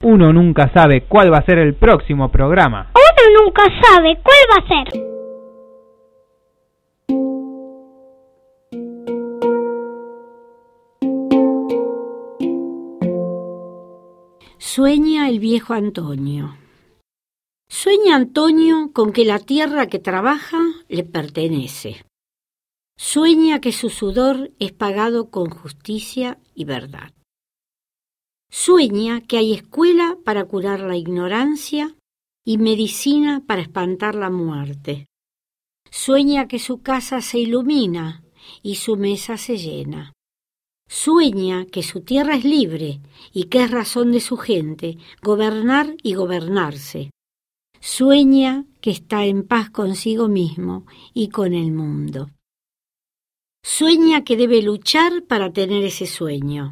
uno nunca sabe cuál va a ser el próximo programa. Uno nunca sabe cuál va a ser. Sueña el viejo Antonio. Sueña Antonio con que la tierra que trabaja le pertenece. Sueña que su sudor es pagado con justicia y verdad. Sueña que hay escuela para curar la ignorancia y medicina para espantar la muerte. Sueña que su casa se ilumina y su mesa se llena. Sueña que su tierra es libre y que es razón de su gente gobernar y gobernarse. Sueña que está en paz consigo mismo y con el mundo. Sueña que debe luchar para tener ese sueño.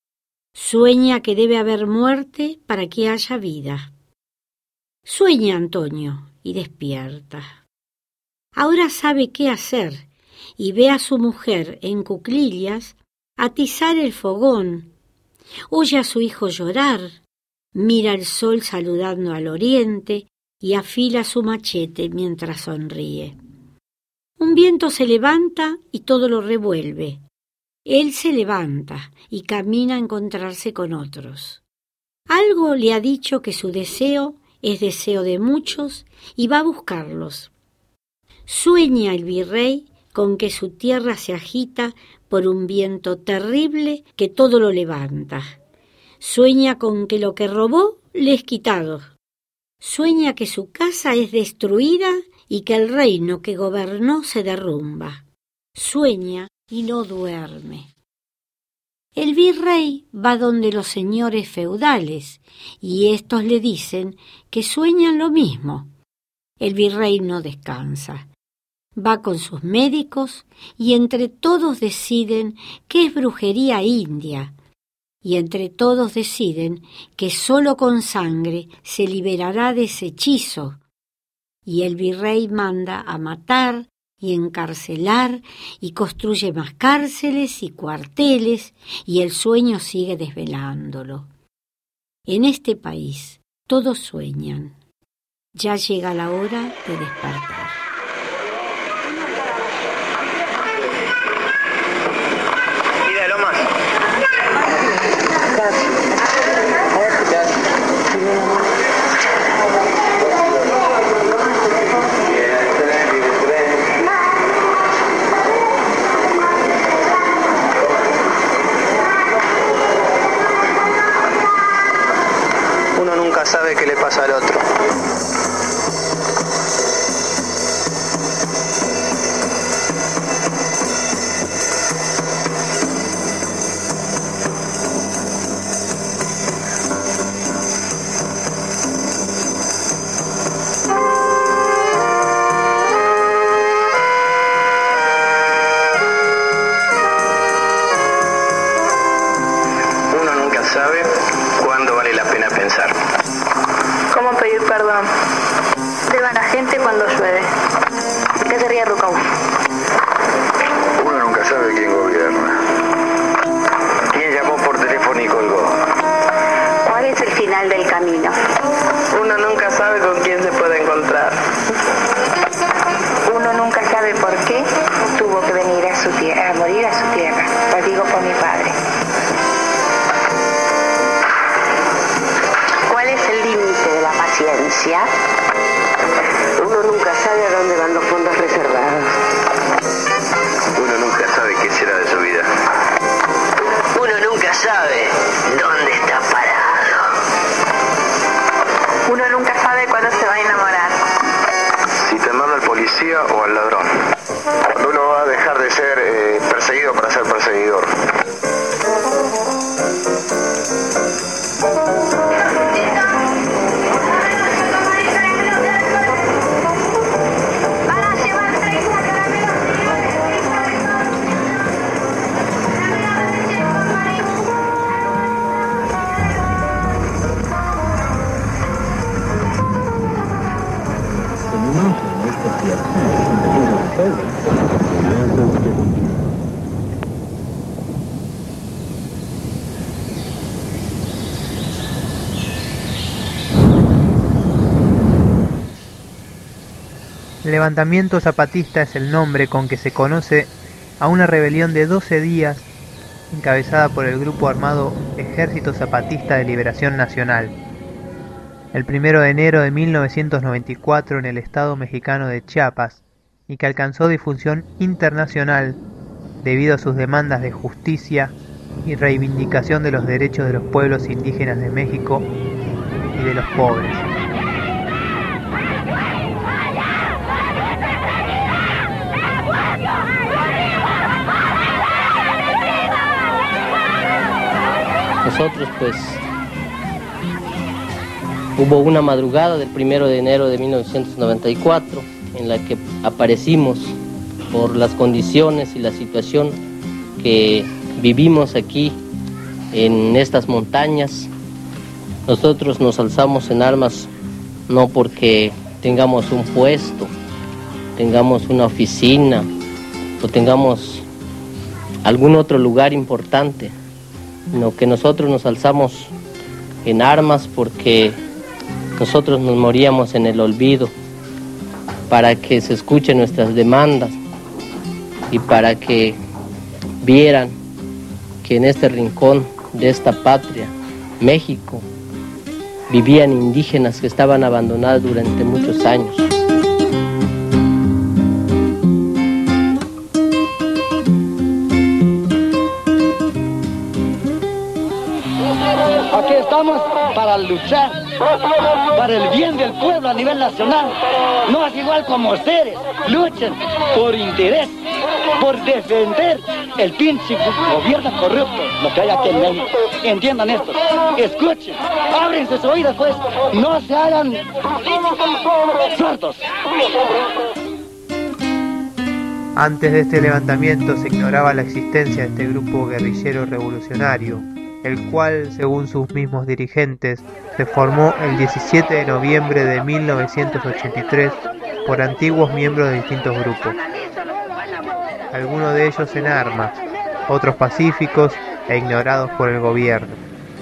Sueña que debe haber muerte para que haya vida. Sueña Antonio y despierta. Ahora sabe qué hacer y ve a su mujer en cuclillas atizar el fogón. Oye a su hijo llorar, mira el sol saludando al oriente y afila su machete mientras sonríe. Un viento se levanta y todo lo revuelve. Él se levanta y camina a encontrarse con otros. Algo le ha dicho que su deseo es deseo de muchos y va a buscarlos. Sueña el virrey con que su tierra se agita por un viento terrible que todo lo levanta. Sueña con que lo que robó le es quitado. Sueña que su casa es destruida y que el reino que gobernó se derrumba. Sueña y no duerme. El virrey va donde los señores feudales y estos le dicen que sueñan lo mismo. El virrey no descansa. Va con sus médicos y entre todos deciden que es brujería india. Y entre todos deciden que solo con sangre se liberará de ese hechizo. Y el virrey manda a matar y encarcelar y construye más cárceles y cuarteles y el sueño sigue desvelándolo. En este país todos sueñan. Ya llega la hora de despertar. Uno nunca sabe qué le pasa al otro. Sabe cuándo vale la pena pensar. ¿Cómo pedir perdón? Beban a gente cuando llueve. ¿Qué se ríe Rucauf? Uno nunca sabe quién gobierna. ¿Quién llamó por teléfono y colgó? ¿Cuál es el final del camino? Uno nunca sabe con quién se puede encontrar. Uno nunca sabe por qué tuvo que venir a su tierra, a morir a su tierra. Lo digo por mi padre. Paciencia. Uno nunca sabe a dónde van los fondos reservados. Uno nunca sabe qué será de su vida. Uno nunca sabe dónde está parado. Uno nunca sabe cuándo se va a enamorar. Si temerle al policía o al ladrón. Cuando uno va a dejar de ser perseguido para ser perseguidor. En esta El levantamiento zapatista es el nombre con que se conoce a una rebelión de 12 días encabezada por el grupo armado Ejército Zapatista de Liberación Nacional. El 1 de enero de 1994 en el estado mexicano de Chiapas, y que alcanzó difusión internacional debido a sus demandas de justicia y reivindicación de los derechos de los pueblos indígenas de México y de los pobres. Nosotros pues hubo una madrugada del 1 de enero de 1994 en la que aparecimos por las condiciones y la situación que vivimos aquí en estas montañas. Nosotros nos alzamos en armas no porque tengamos un puesto, tengamos una oficina o tengamos algún otro lugar importante, sino que nosotros nos alzamos en armas porque nosotros nos moríamos en el olvido, para que se escuchen nuestras demandas y para que vieran que en este rincón de esta patria, México, vivían indígenas que estaban abandonadas durante muchos años. Aquí estamos para luchar para el bien del pueblo a nivel nacional. No es igual como ustedes luchen por interés, por defender el pinche gobierno corrupto, lo que hay aquí en México. Entiendan esto, escuchen, ábrense sus oídos pues, no se hagan sordos. Antes de este levantamiento se ignoraba la existencia de este grupo guerrillero revolucionario, el cual, según sus mismos dirigentes, se formó el 17 de noviembre de 1983 por antiguos miembros de distintos grupos, algunos de ellos en armas, otros pacíficos e ignorados por el gobierno.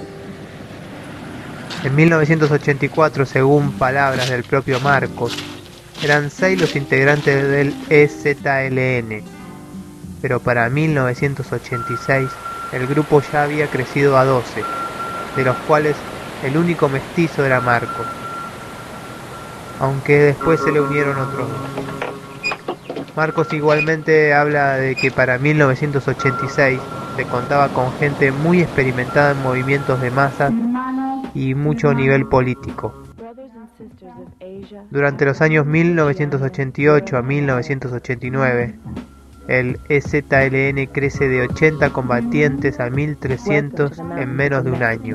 En 1984, según palabras del propio Marcos, eran 6 los integrantes del EZLN, pero para 1986 el grupo ya había crecido a 12, de los cuales el único mestizo era Marcos, aunque después se le unieron otros dos. Marcos igualmente habla de que para 1986 se contaba con gente muy experimentada en movimientos de masas y mucho nivel político. Durante los años 1988 a 1989, el EZLN crece de 80 combatientes a 1.300 en menos de un año.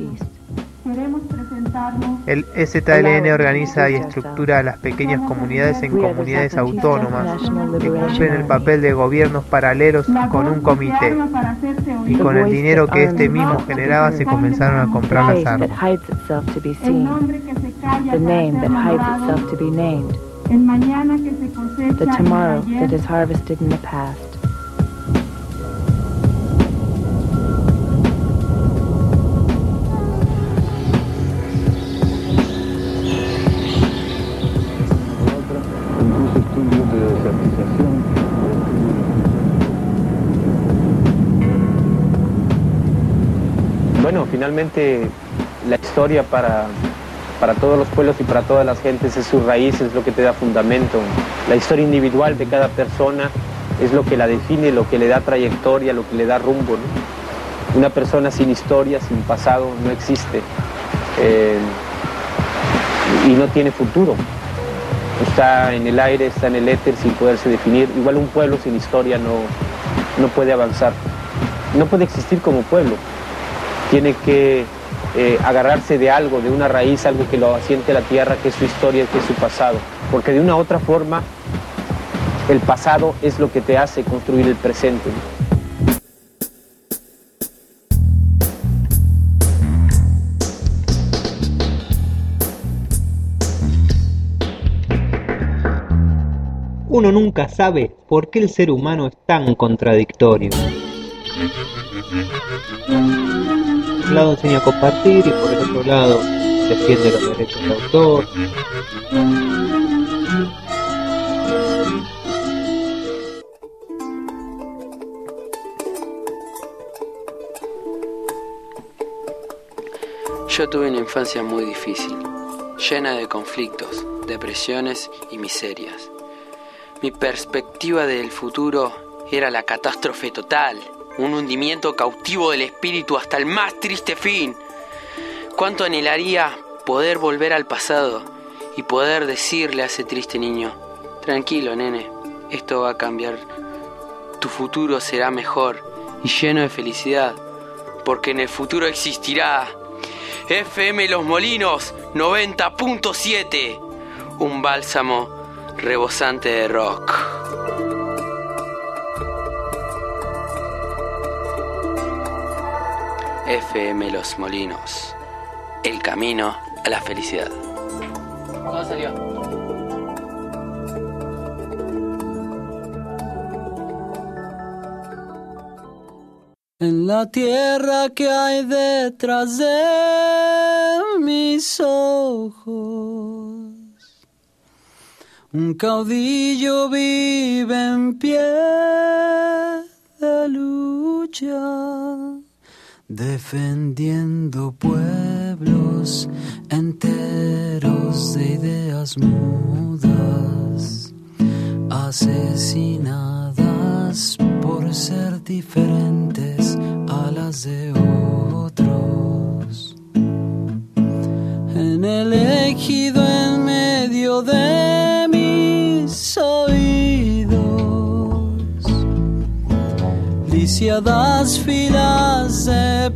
El EZLN organiza y estructura a las pequeñas comunidades en comunidades autónomas que cumplen el papel de gobiernos paralelos con un comité, y con el dinero que este mismo generaba se comenzaron a comprar las armas. El mañana que se cosecha, the tomorrow that is harvested in the past. Bueno, finalmente la historia para todos los pueblos y para todas las gentes es su raíz, es lo que te da fundamento. La historia individual de cada persona es lo que la define, lo que le da trayectoria, lo que le da rumbo, ¿no? Una persona sin historia, sin pasado, no existe y no tiene futuro. Está en el aire, está en el éter sin poderse definir. Igual un pueblo sin historia no puede avanzar, no puede existir como pueblo. Tiene que agarrarse de algo, de una raíz, algo que lo asiente la tierra, que es su historia, que es su pasado. Porque de una u otra forma, el pasado es lo que te hace construir el presente. Uno nunca sabe por qué el ser humano es tan contradictorio. Por un lado enseña a compartir y por el otro lado defiende los derechos de autor. Yo tuve una infancia muy difícil, llena de conflictos, depresiones y miserias. Mi perspectiva del futuro era la catástrofe total, un hundimiento cautivo del espíritu hasta el más triste fin. Cuánto anhelaría poder volver al pasado y poder decirle a ese triste niño: tranquilo, nene, esto va a cambiar, tu futuro será mejor y lleno de felicidad, porque en el futuro existirá FM Los Molinos 90.7, un bálsamo rebosante de rock. FM Los Molinos, el camino a la felicidad. ¿Cómo salió? En la tierra que hay detrás de mis ojos, un caudillo vive en pie de lucha, defendiendo pueblos enteros de ideas mudas, asesinadas por ser diferentes a las de otros. En el ejido en medio de mis oídos, lisiadas filas de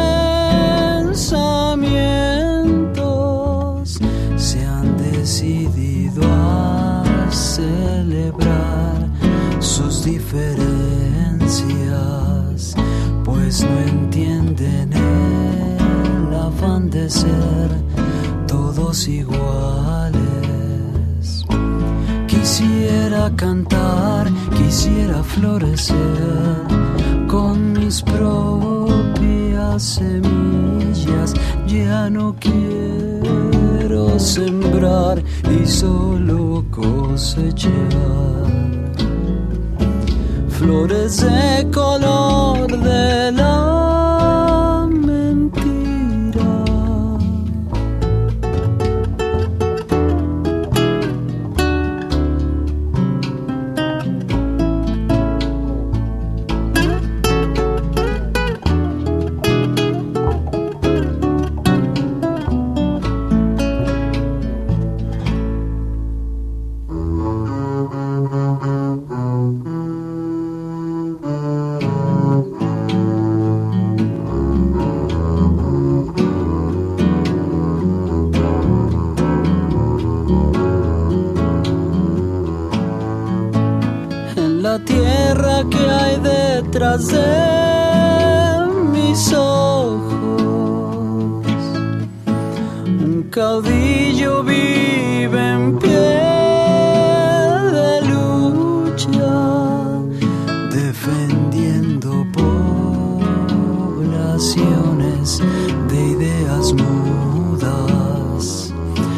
pensamientos se han decidido a celebrar sus diferencias, pues no entienden el afán de ser todos iguales. Quisiera cantar, quisiera florecer con mis propias semillas. Ya no quiero sembrar y solo cosechar flores de color de la mentira. La tierra que hay detrás de mis ojos, un caudillo vive en pie de lucha, defendiendo poblaciones de ideas mudas,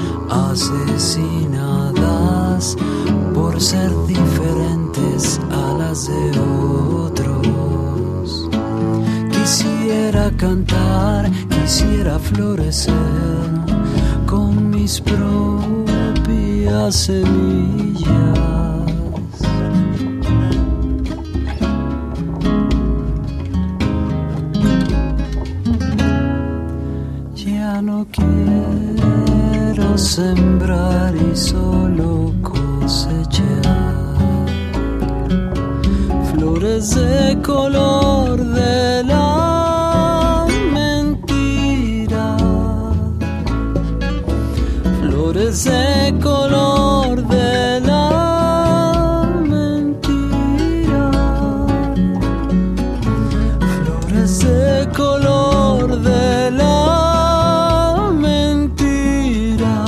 asesinadas por ser diferentes a las de otros. Quisiera cantar, quisiera florecer con mis propias semillas. Ya no quiero sembrar y solo cosechar flores de color de la mentira, flores de color de la mentira, flores de color de la mentira.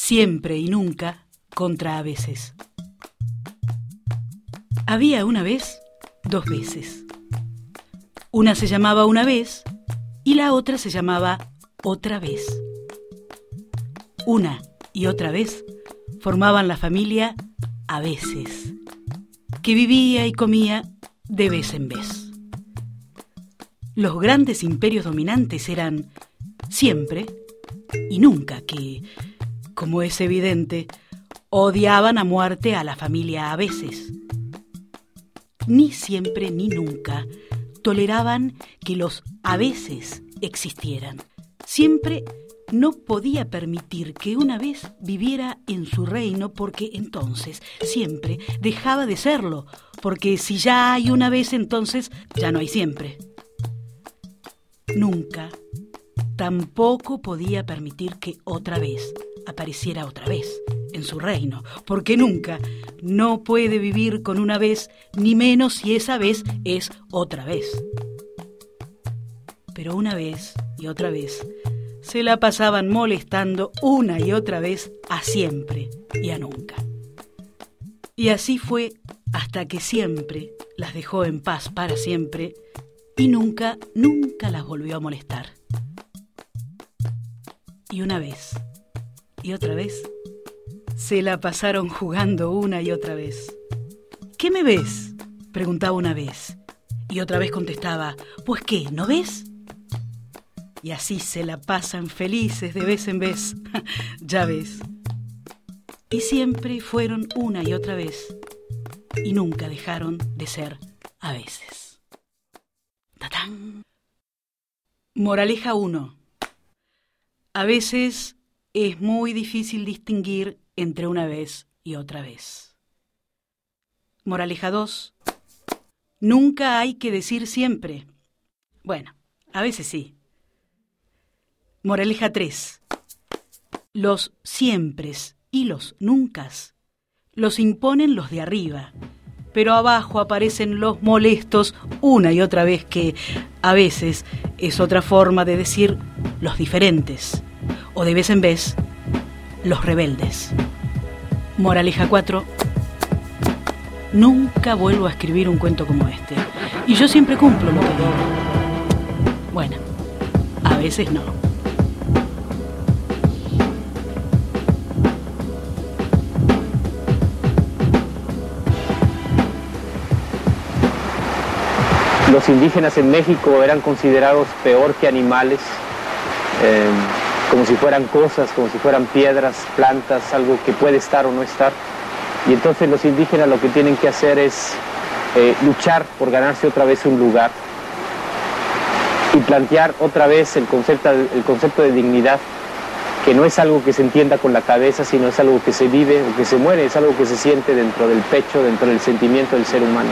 Siempre y nunca contra a veces. Había una vez 2 veces. Una se llamaba una vez y la otra se llamaba otra vez. Una y otra vez formaban la familia a veces, que vivía y comía de vez en vez. Los grandes imperios dominantes eran siempre y nunca, que, como es evidente, odiaban a muerte a la familia a veces. Ni siempre ni nunca toleraban que los a veces existieran. Siempre no podía permitir que una vez viviera en su reino, porque entonces siempre dejaba de serlo, porque si ya hay una vez, entonces ya no hay siempre. Nunca, tampoco podía permitir que otra vez apareciera otra vez en su reino, porque nunca no puede vivir con una vez, ni menos si esa vez es otra vez. Pero una vez y otra vez se la pasaban molestando una y otra vez a siempre y a nunca. Y así fue hasta que siempre las dejó en paz para siempre y nunca, nunca las volvió a molestar. Y una vez y otra vez se la pasaron jugando una y otra vez. ¿Qué me ves?, preguntaba una vez. Y otra vez contestaba, ¿pues qué, no ves? Y así se la pasan felices de vez en vez, ya ves. Y siempre fueron una y otra vez, y nunca dejaron de ser a veces. ¡Tatán! Moraleja 1. A veces es muy difícil distinguir entre una vez y otra vez. Moraleja 2. Nunca hay que decir siempre. Bueno, a veces sí. Moraleja 3. Los siempres y los nuncas los imponen los de arriba, pero abajo aparecen los molestos una y otra vez, que a veces es otra forma de decir los diferentes, o de vez en vez los rebeldes. Moraleja 4. Nunca vuelvo a escribir un cuento como este, y yo siempre cumplo lo que digo. Bueno, a veces no. Los indígenas en México eran considerados peor que animales, como si fueran cosas, como si fueran piedras, plantas, algo que puede estar o no estar. Y entonces los indígenas lo que tienen que hacer es luchar por ganarse otra vez un lugar y plantear otra vez el concepto de dignidad, que no es algo que se entienda con la cabeza, sino es algo que se vive o que se muere, es algo que se siente dentro del pecho, dentro del sentimiento del ser humano.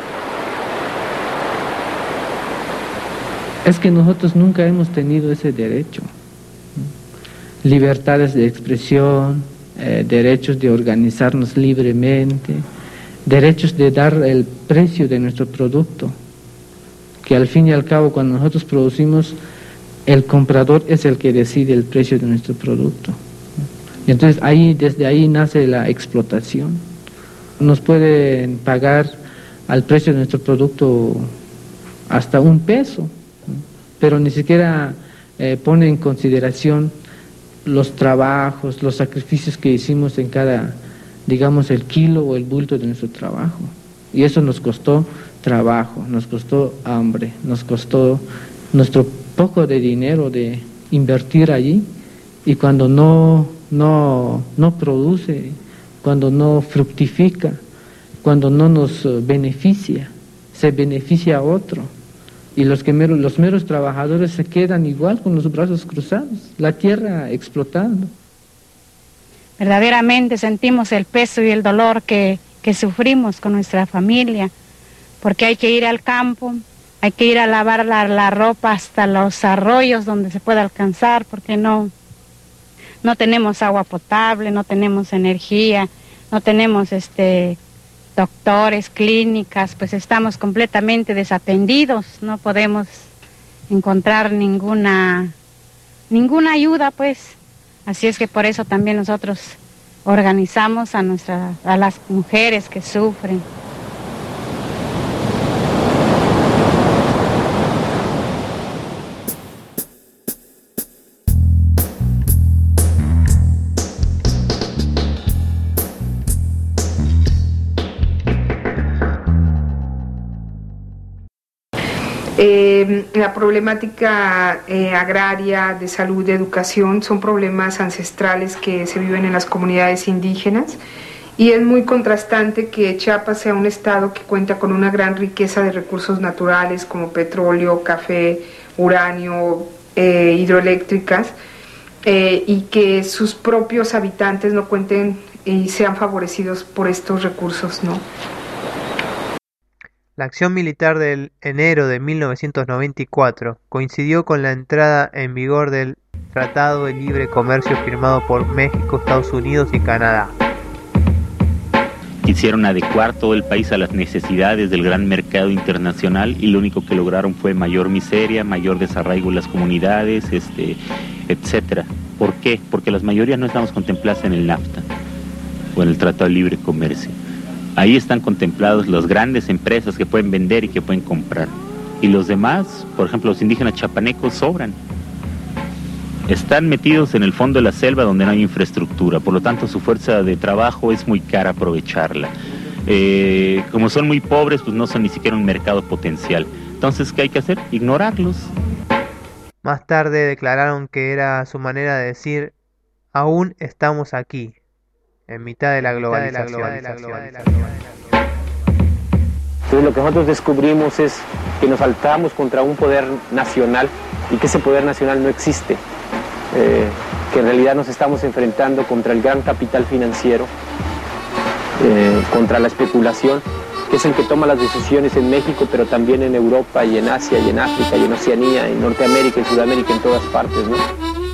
Es que nosotros nunca hemos tenido ese derecho. Libertades de expresión, derechos de organizarnos libremente, derechos de dar el precio de nuestro producto, que al fin y al cabo cuando nosotros producimos, el comprador es el que decide el precio de nuestro producto. Y entonces desde ahí nace la explotación. Nos pueden pagar al precio de nuestro producto hasta $1, pero ni siquiera pone en consideración los trabajos, los sacrificios que hicimos en cada, digamos, el kilo o el bulto de nuestro trabajo. Y eso nos costó trabajo, nos costó hambre, nos costó nuestro poco de dinero de invertir allí, y cuando no produce, cuando no fructifica, cuando no nos beneficia, se beneficia a otro. Y los meros trabajadores se quedan igual con los brazos cruzados, la tierra explotando. Verdaderamente sentimos el peso y el dolor que sufrimos con nuestra familia, porque hay que ir al campo, hay que ir a lavar la ropa hasta los arroyos donde se pueda alcanzar, porque no tenemos agua potable, no tenemos energía, no tenemos doctores, clínicas, pues estamos completamente desatendidos, no podemos encontrar ninguna ayuda, pues, Así es que por eso también nosotros organizamos a las mujeres que sufren. La problemática agraria, de salud, de educación, son problemas ancestrales que se viven en las comunidades indígenas, y es muy contrastante que Chiapas sea un estado que cuenta con una gran riqueza de recursos naturales como petróleo, café, uranio, hidroeléctricas, y que sus propios habitantes no cuenten y sean favorecidos por estos recursos, ¿no? La acción militar del enero de 1994 coincidió con la entrada en vigor del Tratado de Libre Comercio firmado por México, Estados Unidos y Canadá. Quisieron adecuar todo el país a las necesidades del gran mercado internacional y lo único que lograron fue mayor miseria, mayor desarraigo en las comunidades, etcétera. ¿Por qué? Porque las mayorías no estamos contempladas en el NAFTA o en el Tratado de Libre Comercio. Ahí están contemplados las grandes empresas que pueden vender y que pueden comprar. Y los demás, por ejemplo, los indígenas chapanecos, sobran. Están metidos en el fondo de la selva donde no hay infraestructura, por lo tanto su fuerza de trabajo es muy cara aprovecharla. Como son muy pobres, pues no son ni siquiera un mercado potencial. Entonces, ¿qué hay que hacer? Ignorarlos. Más tarde declararon que era su manera de decir, aún estamos aquí, en mitad de la globalización. Entonces lo que nosotros descubrimos es que nos altamos contra un poder nacional y que ese poder nacional no existe, que en realidad nos estamos enfrentando contra el gran capital financiero, contra la especulación, que es el que toma las decisiones en México, pero también en Europa y en Asia y en África y en Oceanía, en Norteamérica y Sudamérica, en todas partes, ¿no?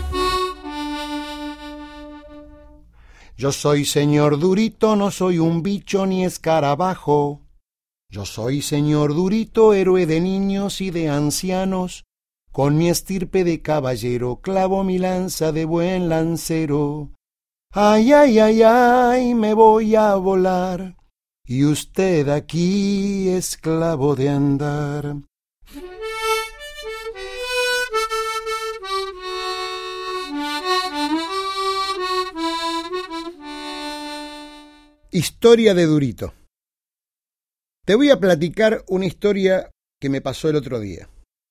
Yo soy señor Durito, no soy un bicho ni escarabajo. Yo soy señor Durito, héroe de niños y de ancianos. Con mi estirpe de caballero clavo mi lanza de buen lancero. Ay, ay, ay, ay, me voy a volar. Y usted aquí, esclavo de andar. Historia de Durito. Te voy a platicar una historia que me pasó el otro día.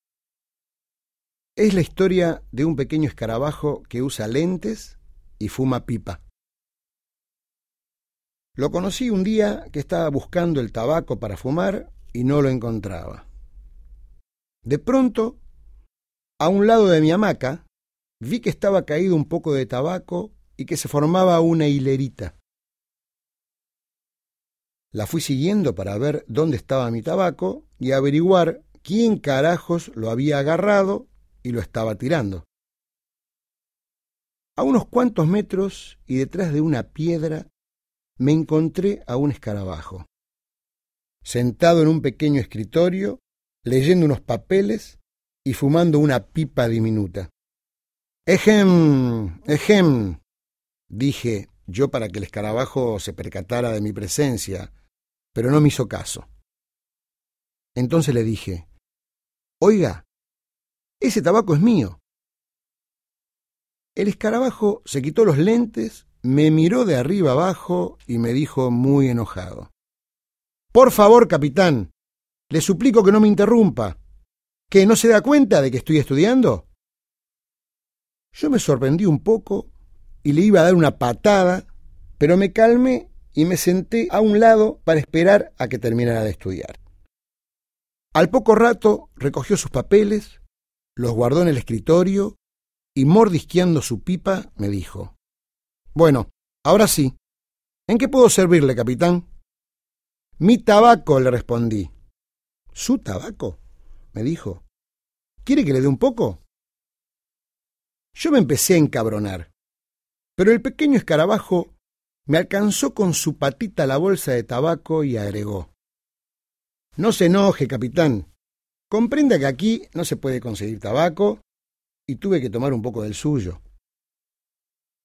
Es la historia de un pequeño escarabajo que usa lentes y fuma pipa. Lo conocí un día que estaba buscando el tabaco para fumar y no lo encontraba. De pronto, a un lado de mi hamaca, vi que estaba caído un poco de tabaco y que se formaba una hilerita. La fui siguiendo para ver dónde estaba mi tabaco y averiguar quién carajos lo había agarrado y lo estaba tirando. A unos cuantos metros y detrás de una piedra me encontré a un escarabajo, sentado en un pequeño escritorio, leyendo unos papeles y fumando una pipa diminuta. «Ejem, ejem», dije yo para que el escarabajo se percatara de mi presencia, pero no me hizo caso. Entonces le dije, «Oiga, ese tabaco es mío». El escarabajo se quitó los lentes, me miró de arriba abajo y me dijo muy enojado, «Por favor, capitán, le suplico que no me interrumpa. ¿Que no se da cuenta de que estoy estudiando?» Yo me sorprendí un poco y le iba a dar una patada, pero me calmé y me senté a un lado para esperar a que terminara de estudiar. Al poco rato recogió sus papeles, los guardó en el escritorio y, mordisqueando su pipa, me dijo, «Bueno, ahora sí, ¿en qué puedo servirle, capitán?» «Mi tabaco», le respondí. «¿Su tabaco?», me dijo. «¿Quiere que le dé un poco?». Yo me empecé a encabronar, pero el pequeño escarabajo me alcanzó con su patita la bolsa de tabaco y agregó, «No se enoje, capitán. Comprenda que aquí no se puede conseguir tabaco y tuve que tomar un poco del suyo».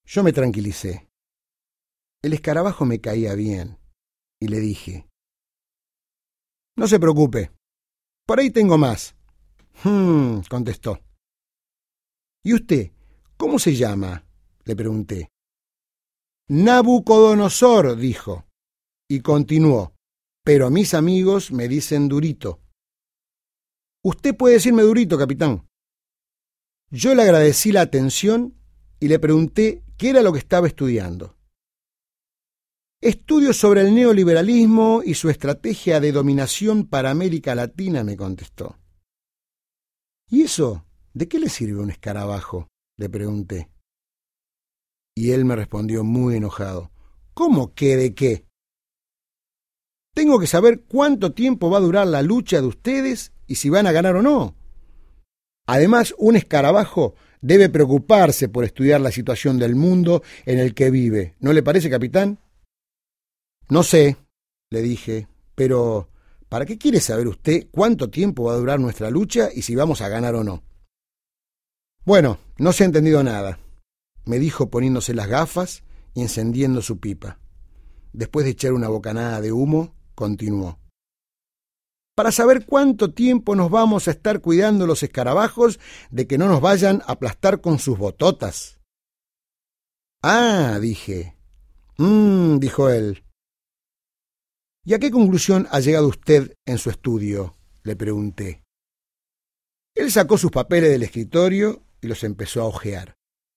Yo me tranquilicé. El escarabajo me caía bien y le dije: no se preocupe, por ahí tengo más. Contestó. ¿Y usted, cómo se llama?, le pregunté. Nabucodonosor, dijo, y continuó: pero mis amigos me dicen Durito. Usted puede decirme Durito, capitán. Yo le agradecí la atención y le pregunté qué era lo que estaba estudiando. Estudio sobre el neoliberalismo y su estrategia de dominación para América Latina, me contestó. ¿Y eso? ¿De qué le sirve un escarabajo?, le pregunté. Y él me respondió muy enojado: ¿cómo que de qué? Tengo que saber cuánto tiempo va a durar la lucha de ustedes y si van a ganar o no. Además, un escarabajo debe preocuparse por estudiar la situación del mundo en el que vive. ¿No le parece, capitán? No sé, le dije, pero ¿para qué quiere saber usted cuánto tiempo va a durar nuestra lucha y si vamos a ganar o no? Bueno, no se ha entendido nada, me dijo poniéndose las gafas y encendiendo su pipa. Después de echar una bocanada de humo, continuó: para saber cuánto tiempo nos vamos a estar cuidando los escarabajos de que no nos vayan a aplastar con sus bototas. Ah, dije. Dijo él. ¿Y a qué conclusión ha llegado usted en su estudio?, le pregunté. Él sacó sus papeles del escritorio y los empezó a hojear.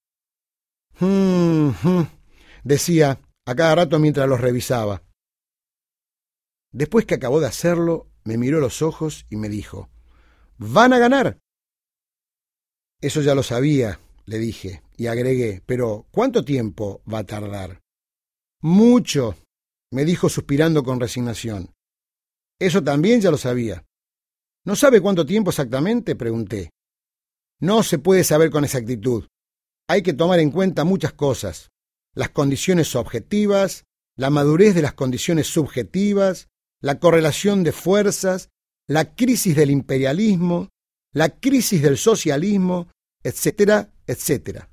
Decía a cada rato mientras los revisaba. Después que acabó de hacerlo, me miró a los ojos y me dijo: ¡van a ganar! Eso ya lo sabía, le dije, y agregué: pero ¿cuánto tiempo va a tardar? Mucho, me dijo suspirando con resignación. Eso también ya lo sabía. ¿No sabe cuánto tiempo exactamente?, pregunté. No se puede saber con exactitud. Hay que tomar en cuenta muchas cosas: las condiciones objetivas, la madurez de las condiciones subjetivas, la correlación de fuerzas, la crisis del imperialismo, la crisis del socialismo, etcétera, etcétera.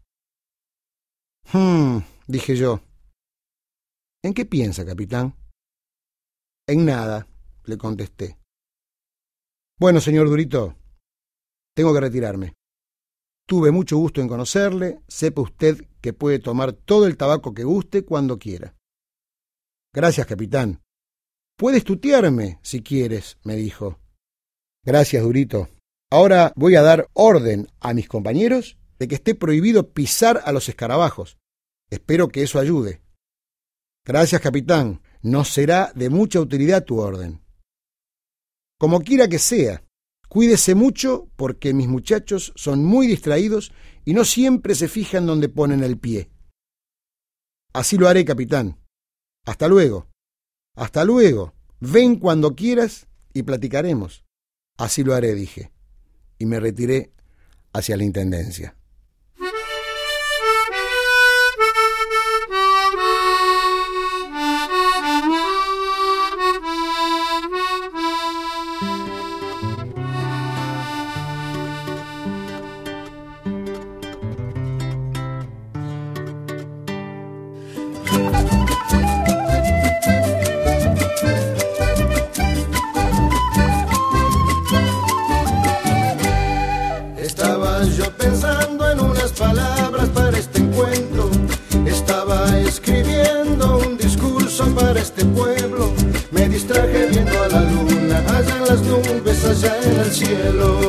Dije yo. ¿En qué piensa, capitán? En nada, le contesté. Bueno, señor Durito, tengo que retirarme. Tuve mucho gusto en conocerle. Sepa usted que puede tomar todo el tabaco que guste cuando quiera. Gracias, capitán. Puedes tutearme si quieres, me dijo. Gracias, Durito. Ahora voy a dar orden a mis compañeros de que esté prohibido pisar a los escarabajos. Espero que eso ayude. Gracias, capitán. Nos será de mucha utilidad tu orden. Como quiera que sea, cuídese mucho porque mis muchachos son muy distraídos y no siempre se fijan donde ponen el pie. Así lo haré, capitán. Hasta luego. Hasta luego. Ven cuando quieras y platicaremos. Así lo haré, dije, y me retiré hacia la intendencia. Allá en el cielo.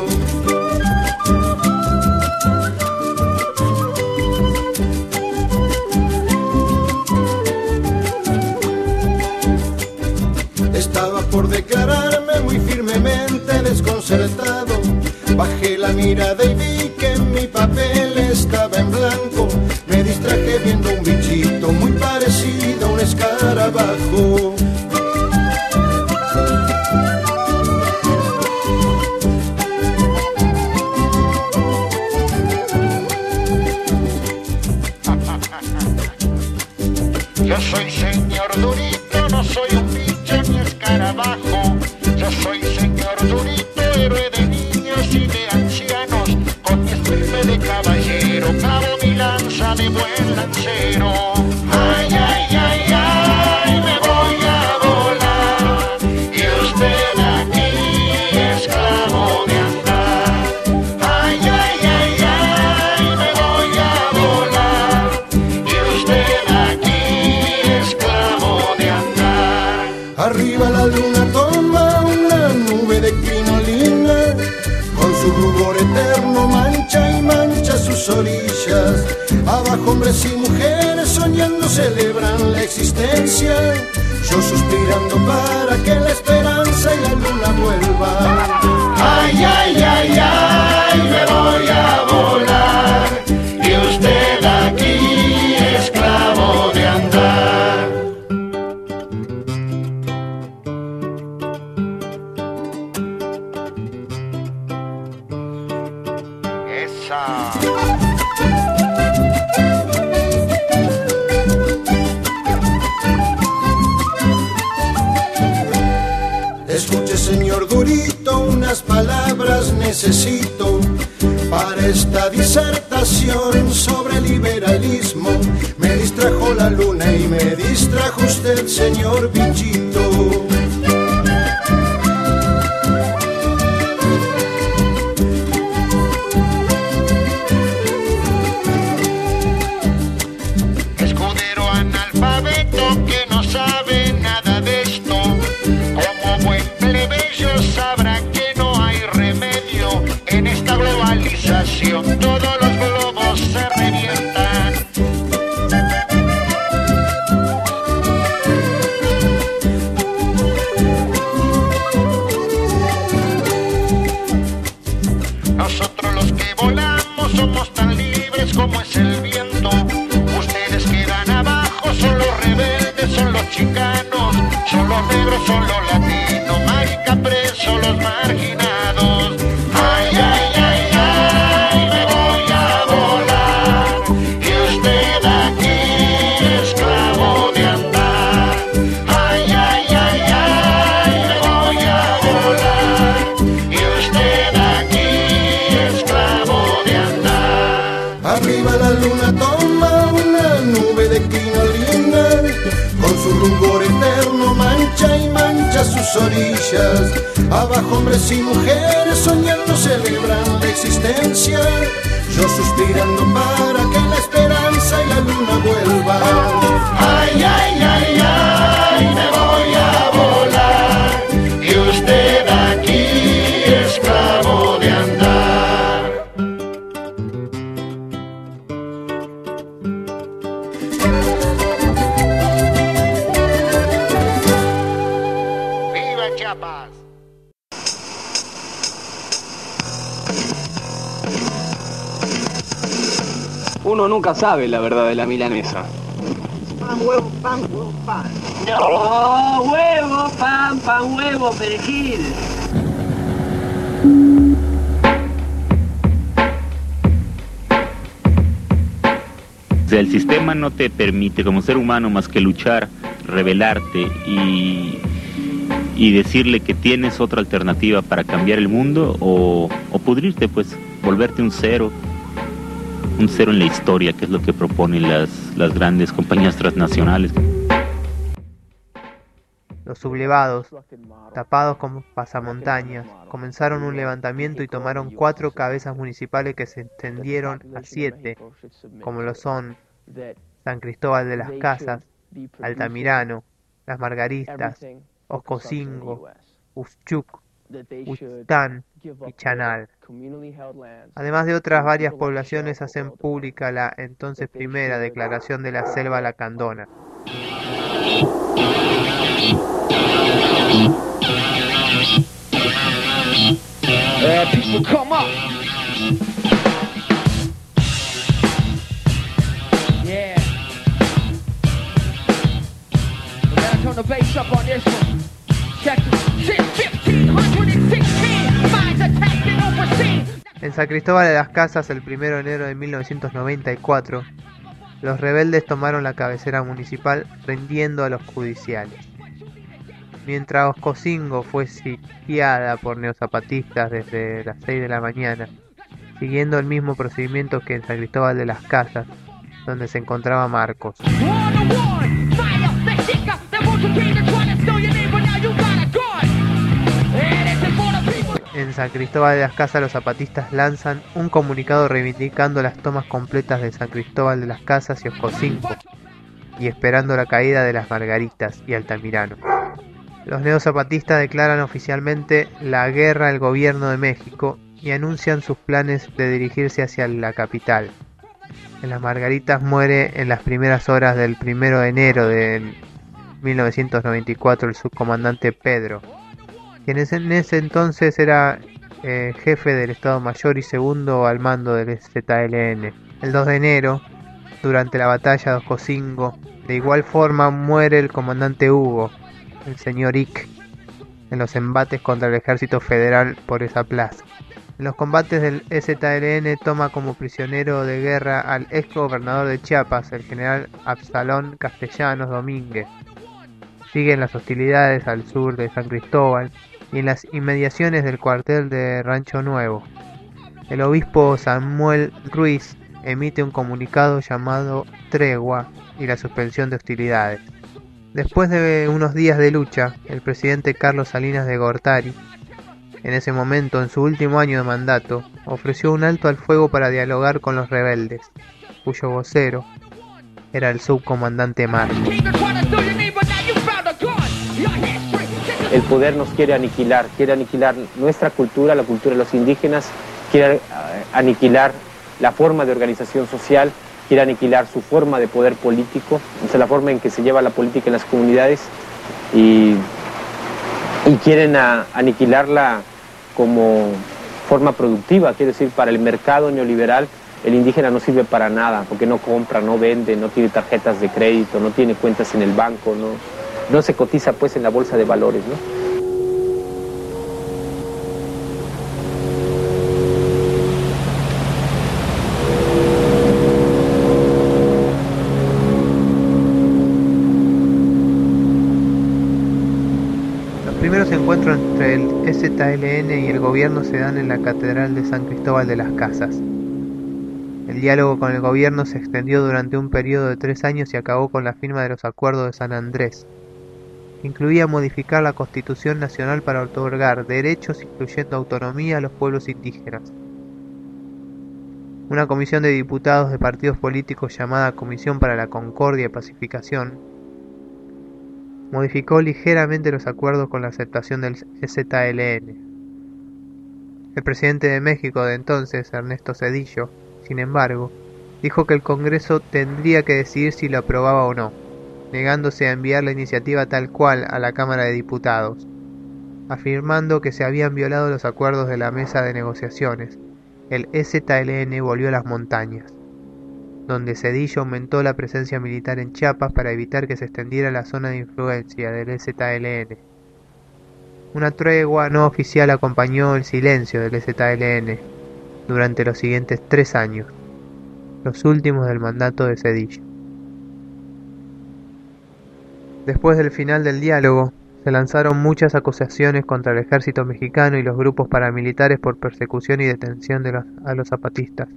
Estaba por declararme muy firmemente desconcertado. Bajé la mirada y vi que mi papel estaba en blanco. Me distraje viendo un bichito muy parecido a un escarabajo. Yo soy señor Durito, no soy un bicho ni escarabajo. Yo soy señor Durito, héroe de niños y de ancianos. Con mi estirpe de caballero clavo mi lanza de buen cero. Ay, ay, ay, ay, me voy a volar y usted aquí esclavo de andar. Ay, ay, ay, ay, me voy a volar y usted aquí esclavo de andar. Arriba la luna toma una nube de crinolina, con su rubor eterno mancha y mancha sus orillas. Abajo hombres y mujeres soñando celebran la existencia, yo suspirando para que la esperanza y la luna vuelvan. Ay, ay, ay, ay, me voy a volar y usted aquí esclavo de andar. Escuche, señor Durito, unas palabras necesito para esta disertación sobre liberalismo. Me distrajo la luna y me distrajo usted, señor Bichito. Escudero analfabeto que no sabe nada de esto, como buen plebeyo sabrá que no hay remedio en esta globalización. Todos los globos se revientan. Nosotros los que volamos somos tan libres como es el viento. Ustedes quedan abajo, son los rebeldes, son los chicanos, son los negros, son los latinos, marica presos, los marginados. Ay, ay, ay, ay, me voy a volar y usted aquí esclavo de andar. Ay, ay, ay, ay, me voy a volar y usted aquí esclavo de andar. Arriba la luna toma una nube de crinolina, con su rubor eterno mancha y mancha sus orillas. Abajo hombres y mujeres soñando celebran la existencia, yo suspirando para que la esperanza y la luna vuelvan. Ay, ay, ay, ay, me voy a volar y usted aquí esclavo de andar. ¡Viva Chiapas! Uno nunca sabe la verdad de la milanesa. Pan, huevo, pan. No, huevo, pan, huevo, perejil. O sea, el sistema no te permite como ser humano más que luchar, rebelarte y decirle que tienes otra alternativa para cambiar el mundo o pudrirte, pues, volverte un cero en la historia, que es lo que proponen las grandes compañías transnacionales. Los sublevados, tapados como pasamontañas, comenzaron un levantamiento y tomaron 4 cabezas municipales que se extendieron a 7, como lo son San Cristóbal de las Casas, Altamirano, Las Margaristas, Oscosingo, Uxchuc, Uchtán y Chanal. Además de otras varias poblaciones, hacen pública la entonces primera declaración de la Selva Lacandona. People come up. Yeah. We gotta turn the bass up on this one. Check it. 1516 minds attacked and overseen. En San Cristóbal de las Casas, el 1 de enero de 1994, los rebeldes tomaron la cabecera municipal rindiendo a los judiciales. Mientras Oscosingo fue sitiada por neozapatistas desde las 6 de la mañana, siguiendo el mismo procedimiento que en San Cristóbal de las Casas, donde se encontraba Marcos. En San Cristóbal de las Casas los zapatistas lanzan un comunicado reivindicando las tomas completas de San Cristóbal de las Casas y Oscocinco y esperando la caída de las Margaritas y Altamirano. Los neozapatistas declaran oficialmente la guerra al gobierno de México y anuncian sus planes de dirigirse hacia la capital. En las Margaritas muere en las primeras horas del 1 de enero de 1994 el subcomandante Pedro, quien en ese entonces era jefe del Estado Mayor y segundo al mando del ZLN. El 2 de enero, durante la batalla de Oscocinco, de igual forma muere el comandante Hugo, el señor Ick, en los embates contra el ejército federal por esa plaza. En los combates del ZLN toma como prisionero de guerra al ex gobernador de Chiapas, el general Absalón Castellanos Domínguez. Siguen las hostilidades al sur de San Cristóbal y en las inmediaciones del cuartel de Rancho Nuevo. El obispo Samuel Ruiz emite un comunicado llamado Tregua y la suspensión de hostilidades. Después de unos días de lucha, el presidente Carlos Salinas de Gortari, en ese momento en su último año de mandato, ofreció un alto al fuego para dialogar con los rebeldes, cuyo vocero era el subcomandante Marcos. El poder nos quiere aniquilar nuestra cultura, la cultura de los indígenas, quiere aniquilar la forma de organización social, quiere aniquilar su forma de poder político, o sea, la forma en que se lleva la política en las comunidades y quieren aniquilarla como forma productiva, quiere decir, para el mercado neoliberal el indígena no sirve para nada, porque no compra, no vende, no tiene tarjetas de crédito, no tiene cuentas en el banco, no se cotiza pues en la bolsa de valores, ¿no? Los primeros encuentros entre el ZLN y el gobierno se dan en la Catedral de San Cristóbal de las Casas. El diálogo con el gobierno se extendió durante un periodo de 3 años y acabó con la firma de los Acuerdos de San Andrés. Incluía modificar la Constitución Nacional para otorgar derechos incluyendo autonomía a los pueblos indígenas. Una comisión de diputados de partidos políticos llamada Comisión para la Concordia y Pacificación modificó ligeramente los acuerdos con la aceptación del ZLN. El presidente de México de entonces, Ernesto Zedillo, sin embargo, dijo que el Congreso tendría que decidir si lo aprobaba o no, negándose a enviar la iniciativa tal cual a la Cámara de Diputados, afirmando que se habían violado los acuerdos de la mesa de negociaciones. El ZLN volvió a las montañas, donde Zedillo aumentó la presencia militar en Chiapas para evitar que se extendiera la zona de influencia del ZLN. Una tregua no oficial acompañó el silencio del ZLN durante los siguientes 3 años, los últimos del mandato de Zedillo. Después del final del diálogo, se lanzaron muchas acusaciones contra el ejército mexicano y los grupos paramilitares por persecución y detención a los zapatistas.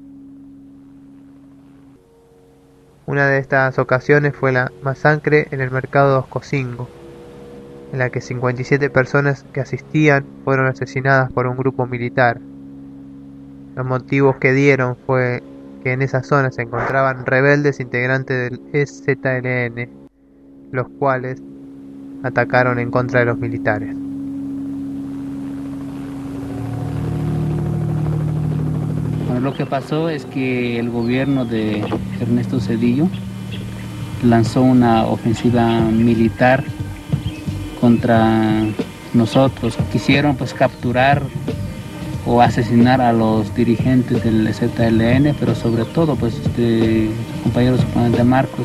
Una de estas ocasiones fue la masacre en el mercado de Oscocinco, en la que 57 personas que asistían fueron asesinadas por un grupo militar. Los motivos que dieron fue que en esa zona se encontraban rebeldes integrantes del ZLN, los cuales atacaron en contra de los militares. Bueno, lo que pasó es que el gobierno de Ernesto Zedillo lanzó una ofensiva militar contra nosotros. Quisieron pues capturar o asesinar a los dirigentes del ZLN, pero sobre todo pues compañero subcomandante Marcos,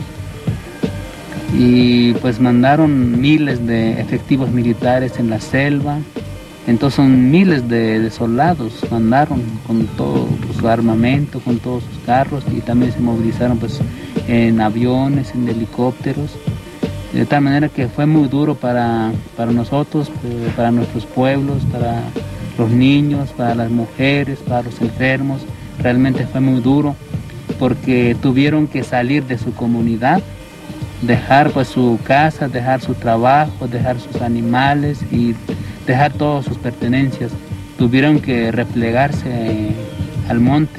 y pues mandaron miles de efectivos militares en la selva. Entonces son miles de soldados, mandaron con todo su armamento, con todos sus carros, y también se movilizaron pues en aviones, en helicópteros, de tal manera que fue muy duro para nosotros, para nuestros pueblos, para los niños, para las mujeres, para los enfermos. Realmente fue muy duro porque tuvieron que salir de su comunidad, dejar pues su casa, dejar su trabajo, dejar sus animales y dejar todas sus pertenencias. Tuvieron que replegarse al monte.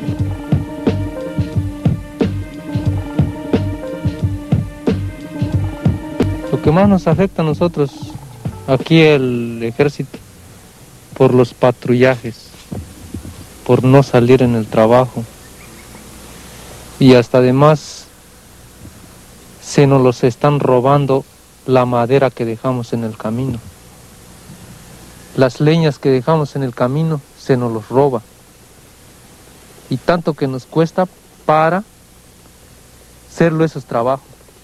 Lo que más nos afecta a nosotros, aquí el ejército, por los patrullajes, por no salir en el trabajo. Y hasta además se nos los están robando la madera que dejamos en el camino. Las leñas que dejamos en el camino se nos los roba. Y tanto que nos cuesta para hacerlo esos trabajos.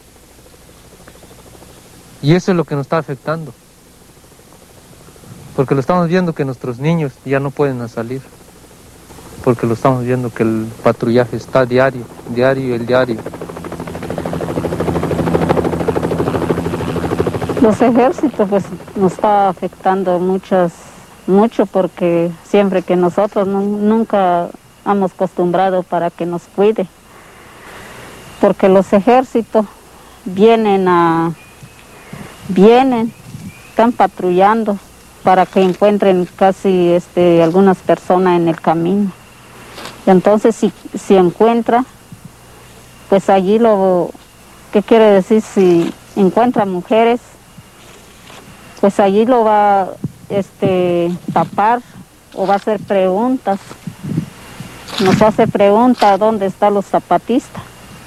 Y eso es lo que nos está afectando. Porque lo estamos viendo que nuestros niños ya no pueden salir. Porque lo estamos viendo que el patrullaje está diario. Los ejércitos pues nos está afectando mucho porque siempre que nosotros nunca hemos acostumbrado para que nos cuide. Porque los ejércitos están patrullando para que encuentren casi algunas personas en el camino. Y entonces si encuentra, pues allí ¿qué quiere decir? Si encuentra mujeres, pues allí lo va a tapar o va a hacer preguntas. Nos hace preguntas dónde están los zapatistas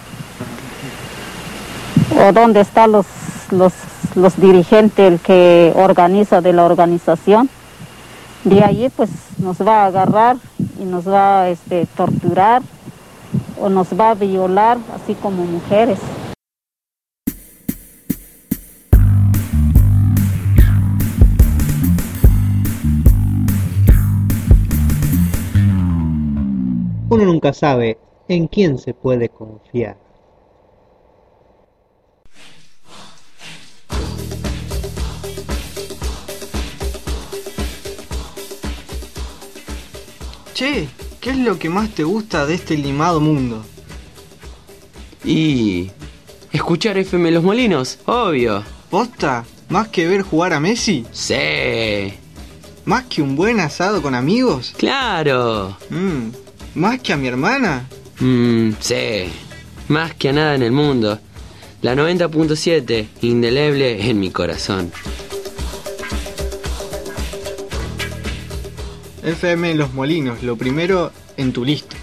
o dónde están los dirigentes, el que organiza de la organización. De allí pues nos va a agarrar y nos va a torturar o nos va a violar, así como mujeres. Uno nunca sabe en quién se puede confiar. Che, ¿qué es lo que más te gusta de este limado mundo? Y... escuchar FM Los Molinos, obvio. ¿Posta? ¿Más que ver jugar a Messi? Sí. ¿Más que un buen asado con amigos? Claro. ¿Más que a mi hermana? Sí. Más que a nada en el mundo. La 90.7, indeleble en mi corazón. FM Los Molinos, lo primero en tu lista.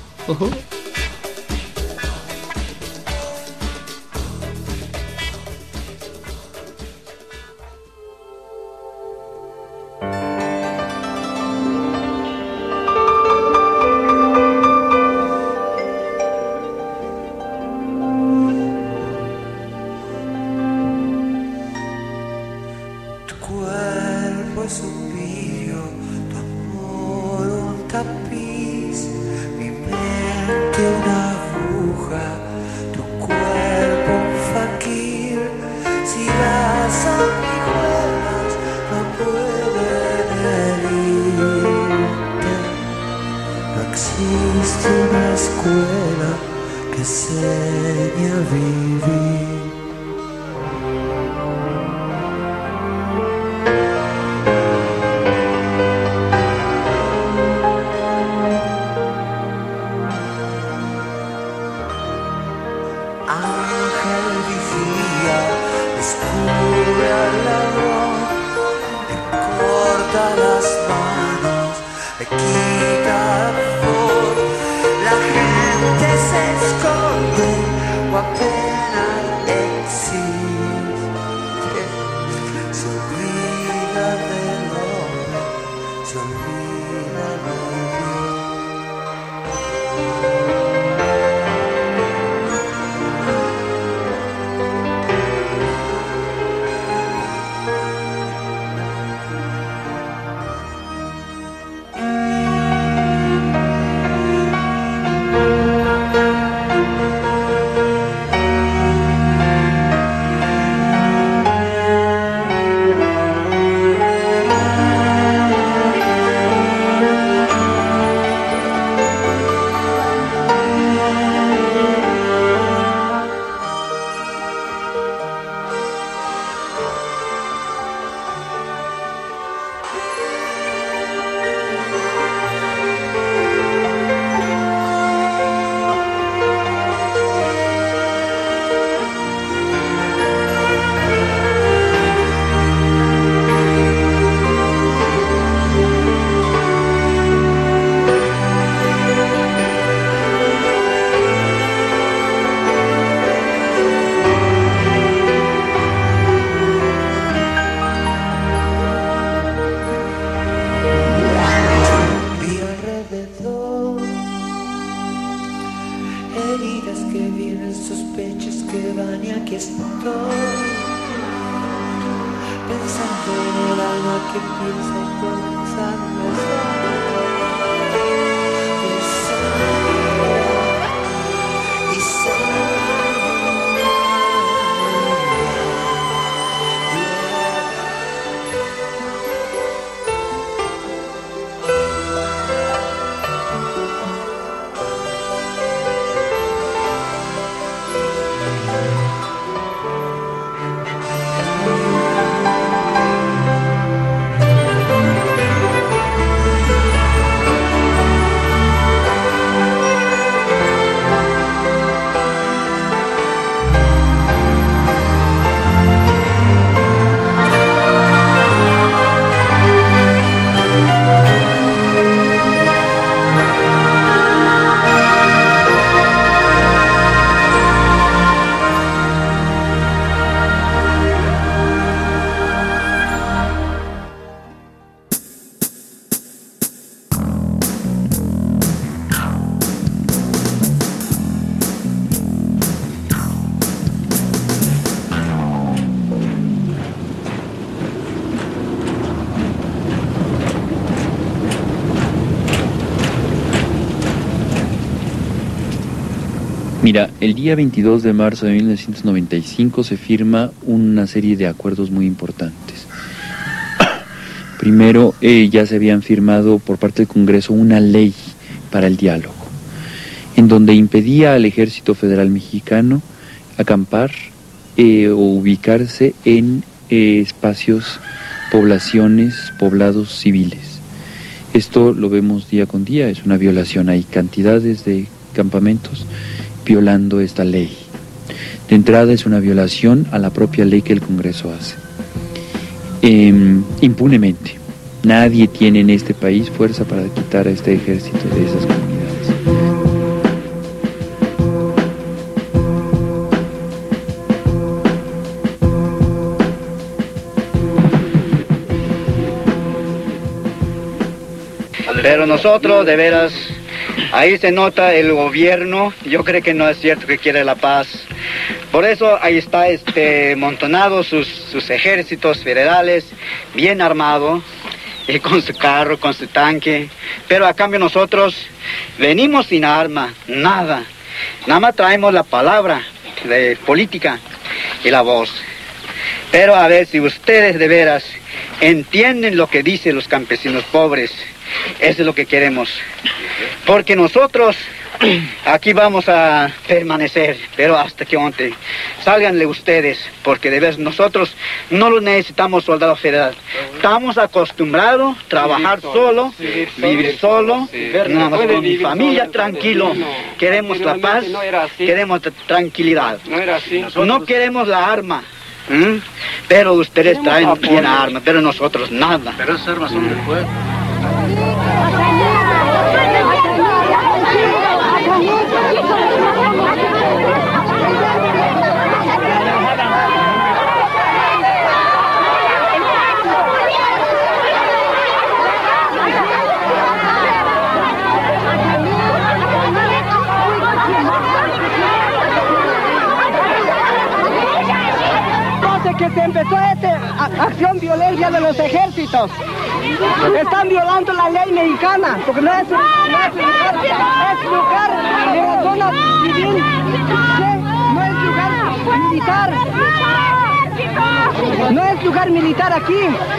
pensando en el alma que piensa y piensa. Mira, el día 22 de marzo de 1995 se firma una serie de acuerdos muy importantes. Primero, ya se habían firmado por parte del Congreso una ley para el diálogo, en donde impedía al Ejército Federal Mexicano acampar o ubicarse en espacios, poblaciones, poblados civiles. Esto lo vemos día con día, es una violación. Hay cantidades de campamentos violando esta ley. De entrada es una violación a la propia ley que el Congreso hace. Impunemente. Nadie tiene en este país fuerza para quitar a este ejército de esas comunidades. Pero nosotros, de veras, ahí se nota el gobierno. Yo creo que no es cierto que quiere la paz. Por eso ahí está montonado sus ejércitos federales, bien armados, y con su carro, con su tanque. Pero a cambio nosotros venimos sin arma, nada. Nada más traemos la palabra de política y la voz. Pero a ver si ustedes de veras entienden lo que dicen los campesinos pobres. Eso es lo que queremos. Porque nosotros aquí vamos a permanecer, pero hasta que onte. Sálganle ustedes, porque de vez nosotros no lo necesitamos soldado federal. Estamos acostumbrados a trabajar solo, vivir solo, nada más con mi familia tranquilo. Queremos la paz, queremos tranquilidad. No queremos la arma. Pero ustedes traen bien armas, pero nosotros nada. Pero esas armas son del pueblo. Que se empezó esta acción violencia de los ejércitos. Están violando la ley mexicana, porque no es lugar de la zona civil, no es lugar militar. No es lugar militar aquí.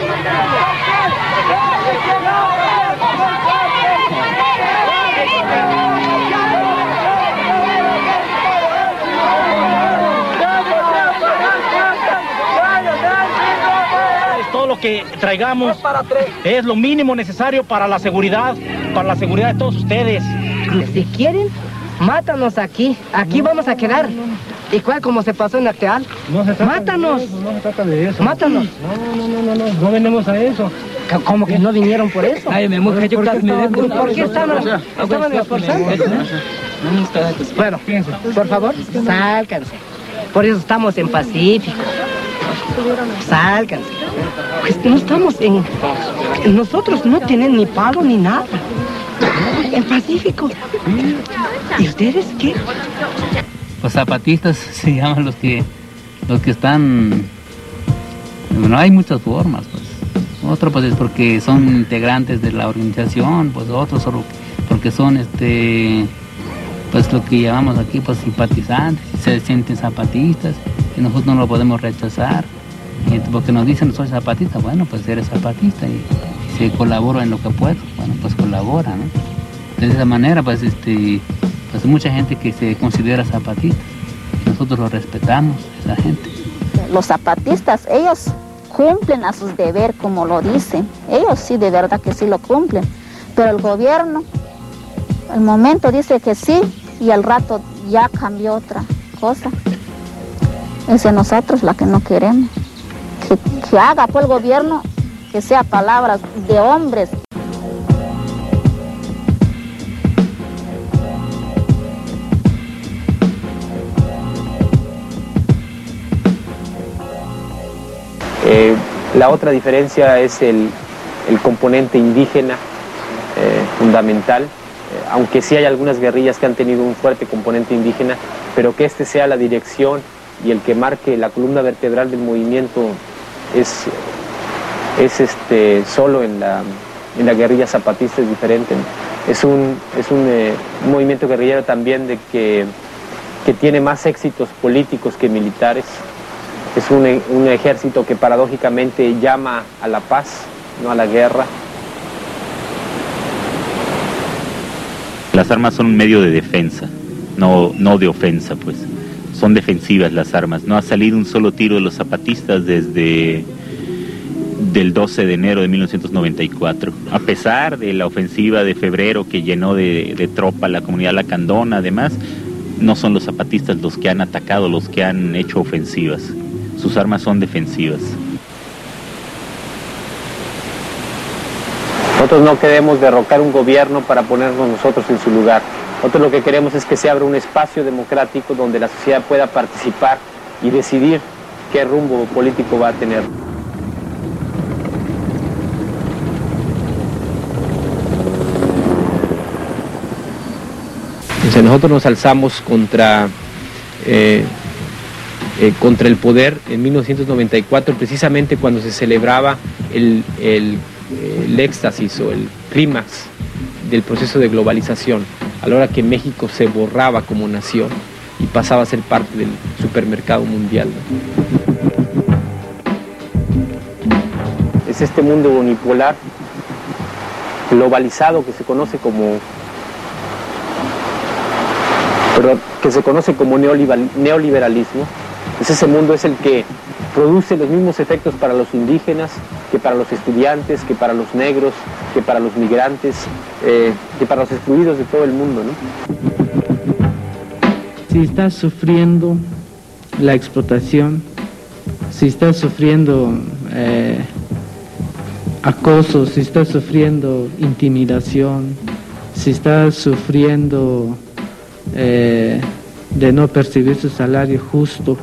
Todo lo que traigamos es lo mínimo necesario para la seguridad de todos ustedes. Si quieren, mátanos aquí vamos a quedar. Igual como se pasó en Acteal. Mátanos. No se trata de eso. Mátanos. No venimos a eso. ¿Cómo que no vinieron por eso? Ay, mi amor, ¿Por qué estaban esforzando? Bueno, por favor, sálganse. Por eso estamos en Pacífico. Sálganse. Pues no estamos nosotros no tienen ni pago ni nada. En Pacífico. ¿Y ustedes qué? Los zapatistas se llaman los que están Bueno, hay muchas formas, pues. Otro pues es porque son integrantes de la organización, pues otros solo porque son pues lo que llamamos aquí pues simpatizantes, se sienten zapatistas y nosotros no lo podemos rechazar. Y porque nos dicen soy zapatista, bueno pues eres zapatista y si colaboro en lo que puedo, bueno pues colabora, ¿no? De esa manera pues pues mucha gente que se considera zapatista, nosotros lo respetamos, esa gente. Los zapatistas, ellos cumplen a sus deberes como lo dicen, ellos sí de verdad que sí lo cumplen, pero el gobierno, el momento dice que sí y al rato ya cambió otra cosa. Es de nosotros la que no queremos, que haga por el gobierno, que sea palabras de hombres. La otra diferencia es el componente indígena fundamental, aunque sí hay algunas guerrillas que han tenido un fuerte componente indígena, pero que este sea la dirección y el que marque la columna vertebral del movimiento es solo en la guerrilla zapatista es diferente, ¿no? Es un movimiento guerrillero también que tiene más éxitos políticos que militares. Es un ejército que paradójicamente llama a la paz, no a la guerra. Las armas son un medio de defensa, no de ofensa, pues. Son defensivas las armas. No ha salido un solo tiro de los zapatistas desde del 12 de enero de 1994. A pesar de la ofensiva de febrero que llenó de tropa la comunidad lacandona, además, no son los zapatistas los que han atacado, los que han hecho ofensivas. Sus armas son defensivas. Nosotros no queremos derrocar un gobierno para ponernos nosotros en su lugar. Nosotros lo que queremos es que se abra un espacio democrático donde la sociedad pueda participar y decidir qué rumbo político va a tener. Entonces nosotros nos alzamos contra el poder en 1994, precisamente cuando se celebraba el éxtasis o el clímax del proceso de globalización, a la hora que México se borraba como nación y pasaba a ser parte del supermercado mundial, ¿no? Es este mundo unipolar, globalizado, que se conoce como neoliberalismo. Es ese mundo es el que produce los mismos efectos para los indígenas, que para los estudiantes, que para los negros, que para los migrantes, que para los excluidos de todo el mundo, ¿no? Si estás sufriendo la explotación, si estás sufriendo acoso, si estás sufriendo intimidación, si estás sufriendo de no percibir su salario justo,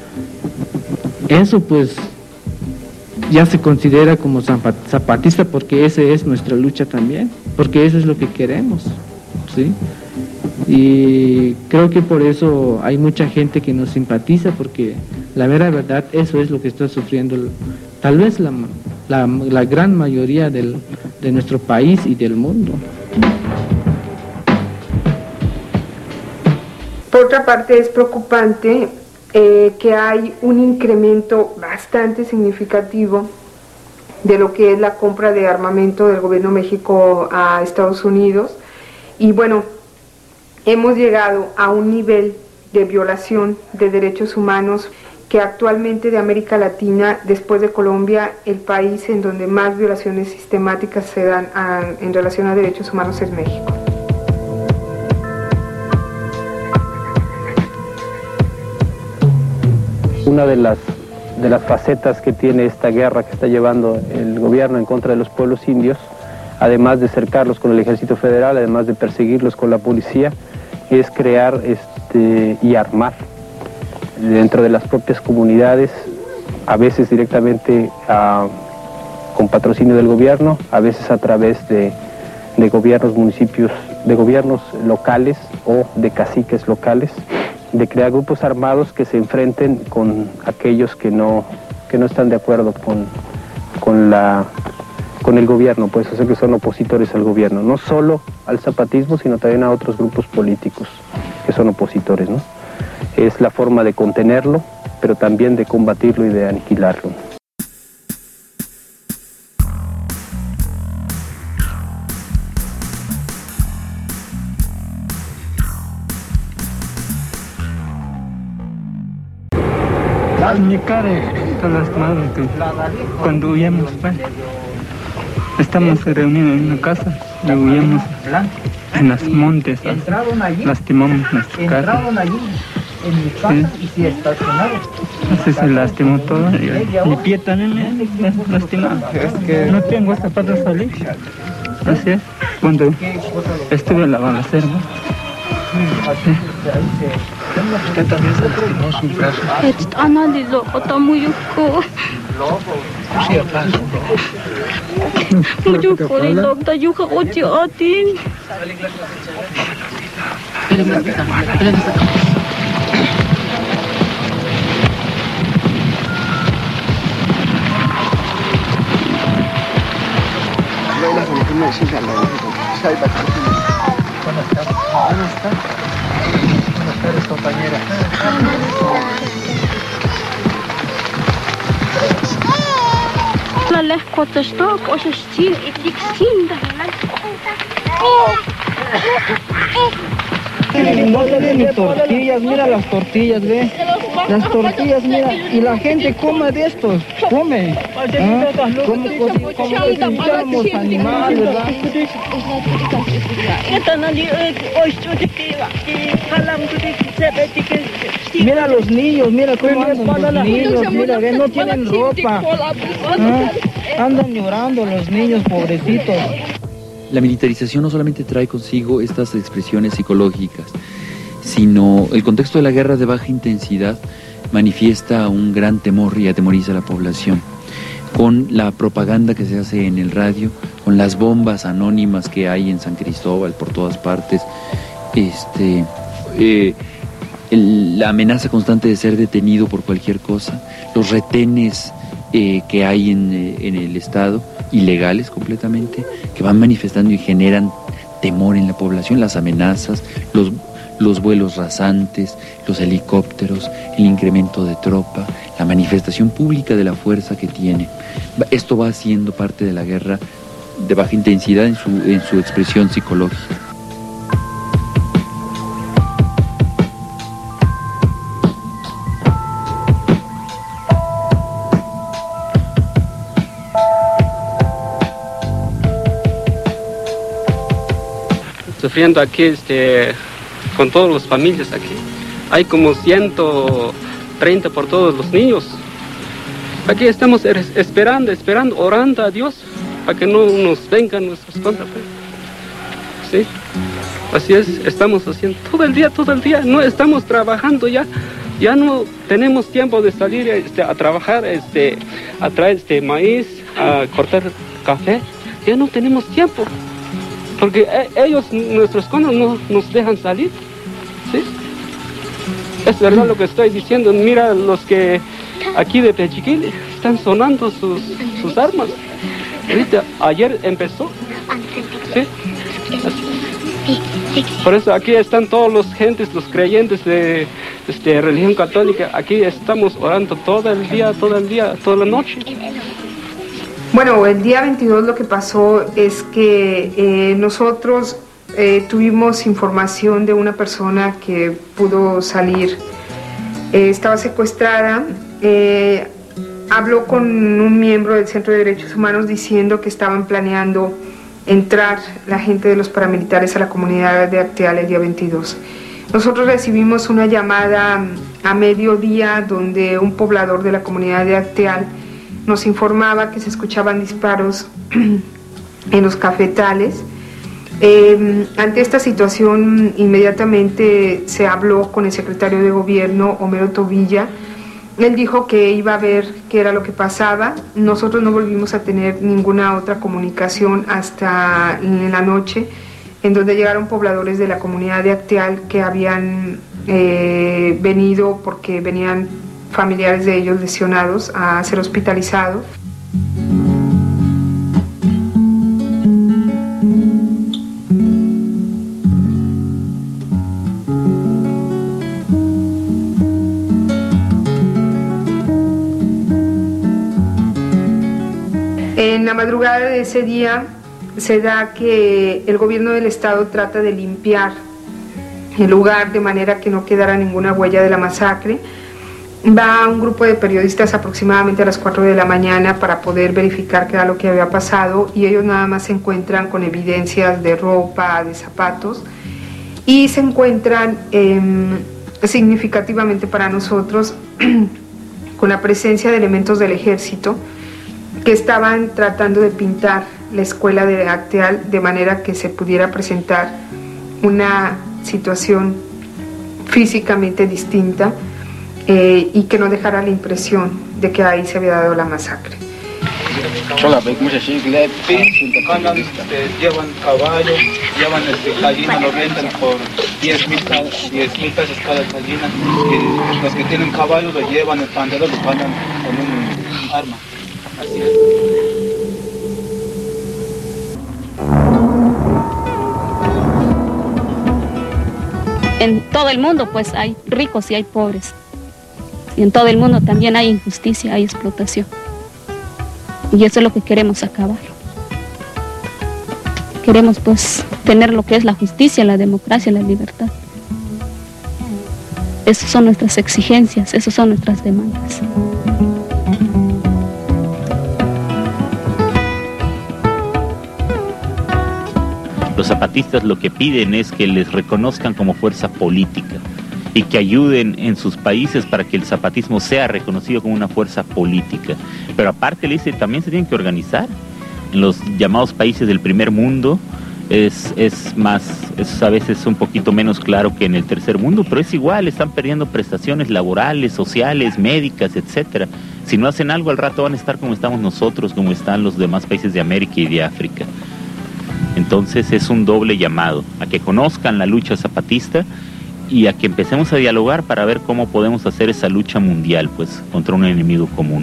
eso pues ya se considera como zapatista, porque esa es nuestra lucha también, porque eso es lo que queremos, ¿sí? Y creo que por eso hay mucha gente que nos simpatiza, porque la mera verdad eso es lo que está sufriendo tal vez la gran mayoría de nuestro país y del mundo. Por otra parte, es preocupante que hay un incremento bastante significativo de lo que es la compra de armamento del gobierno de México a Estados Unidos. Y bueno, hemos llegado a un nivel de violación de derechos humanos que actualmente de América Latina, después de Colombia, el país en donde más violaciones sistemáticas se dan en relación a derechos humanos es México. Una de las facetas que tiene esta guerra que está llevando el gobierno en contra de los pueblos indios, además de cercarlos con el ejército federal, además de perseguirlos con la policía, es crear y armar dentro de las propias comunidades, a veces directamente con patrocinio del gobierno, a veces a través de gobiernos municipios, de gobiernos locales o de caciques locales, de crear grupos armados que se enfrenten con aquellos que no que no están de acuerdo con el gobierno, pues, o sea, que son opositores al gobierno, no solo al zapatismo, sino también a otros grupos políticos que son opositores, ¿no? Es la forma de contenerlo, pero también de combatirlo y de aniquilarlo. Mi cara está lastimada cuando huyamos, pues. Estamos reunidos en una casa y huyamos en los montes, lastimamos nuestra casa. Sí. Así se lastimó todo. Mi pie también me lastimó. No tengo zapatos para salir. Así es, cuando estuve en la balacera. ¿Usted también se lastimó su brazo? Sí, acaso. Buenas tardes, compañera. No tiene ni tortillas, mira las tortillas, ve. Las tortillas, mira, y la gente come de estos, come. Como que fuéramos animales, ¿verdad? Mira los niños, mira cómo andan los niños, mira, ve, no tienen ropa. Andan llorando los niños, pobrecitos. La militarización no solamente trae consigo estas expresiones psicológicas, sino el contexto de la guerra de baja intensidad manifiesta un gran temor y atemoriza a la población. Con la propaganda que se hace en el radio, con las bombas anónimas que hay en San Cristóbal por todas partes, la amenaza constante de ser detenido por cualquier cosa, los retenes que hay en el Estado, ilegales completamente, que van manifestando y generan temor en la población, las amenazas, los vuelos rasantes, los helicópteros, el incremento de tropa, la manifestación pública de la fuerza que tiene. Esto va siendo parte de la guerra de baja intensidad en su expresión psicológica. Sufriendo aquí con todas las familias aquí. Hay como 130 por todos los niños. Aquí estamos esperando, orando a Dios para que no nos vengan nuestros contras. Sí, así es, estamos haciendo todo el día, no estamos trabajando ya no tenemos tiempo de salir a trabajar, a traer maíz, a cortar café, ya no tenemos tiempo. Porque ellos, nuestros conos, no nos dejan salir, ¿sí? Es verdad lo que estoy diciendo. Mira, los que aquí de Pechiquil están sonando sus armas. Ahorita, ayer empezó, ¿sí? Por eso aquí están todos los gentes, los creyentes de religión católica. Aquí estamos orando todo el día, toda la noche. Bueno, el día 22 lo que pasó es que nosotros tuvimos información de una persona que pudo salir, estaba secuestrada, habló con un miembro del Centro de Derechos Humanos diciendo que estaban planeando entrar la gente de los paramilitares a la comunidad de Acteal el día 22. Nosotros recibimos una llamada a mediodía donde un poblador de la comunidad de Acteal nos informaba que se escuchaban disparos en los cafetales. Ante esta situación, inmediatamente se habló con el secretario de Gobierno, Homero Tobilla. Él dijo que iba a ver qué era lo que pasaba. Nosotros no volvimos a tener ninguna otra comunicación hasta en la noche, en donde llegaron pobladores de la comunidad de Acteal que habían venido porque venían familiares de ellos lesionados a ser hospitalizados. En la madrugada de ese día se da que el gobierno del estado trata de limpiar el lugar de manera que no quedara ninguna huella de la masacre. Va un grupo de periodistas aproximadamente a las 4 de la mañana para poder verificar qué era lo que había pasado, y ellos nada más se encuentran con evidencias de ropa, de zapatos, y se encuentran significativamente para nosotros con la presencia de elementos del ejército que estaban tratando de pintar la escuela de Acteal de manera que se pudiera presentar una situación físicamente distinta y que no dejara la impresión de que ahí se había dado la masacre. Llevan caballo, llevan gallina, lo venden por 10.000 pesos cada gallina. Y los que tienen caballo lo llevan, el pandero lo pagan con un arma. Así es. En todo el mundo pues hay ricos y hay pobres. Y en todo el mundo también hay injusticia, hay explotación. Y eso es lo que queremos acabar. Queremos pues tener lo que es la justicia, la democracia, la libertad. Esas son nuestras exigencias, esas son nuestras demandas. Los zapatistas lo que piden es que les reconozcan como fuerza política y que ayuden en sus países para que el zapatismo sea reconocido como una fuerza política. Pero aparte le dice, también se tienen que organizar. En los llamados países del primer mundo es a veces un poquito menos claro que en el tercer mundo, pero es igual, están perdiendo prestaciones laborales, sociales, médicas, etcétera. Si no hacen algo al rato van a estar como estamos nosotros, como están los demás países de América y de África. Entonces es un doble llamado, a que conozcan la lucha zapatista y a que empecemos a dialogar para ver cómo podemos hacer esa lucha mundial, pues, contra un enemigo común.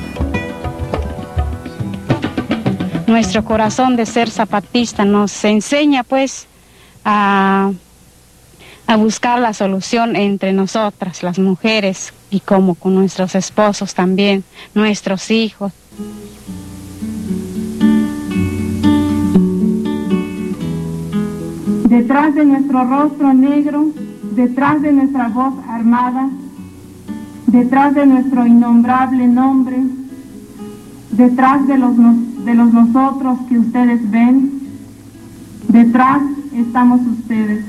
Nuestro corazón de ser zapatista nos enseña, pues, a buscar la solución entre nosotras, las mujeres, y como con nuestros esposos también, nuestros hijos. Detrás de nuestro rostro negro, detrás de nuestra voz armada, detrás de nuestro innombrable nombre, detrás de los nosotros que ustedes ven, detrás estamos ustedes.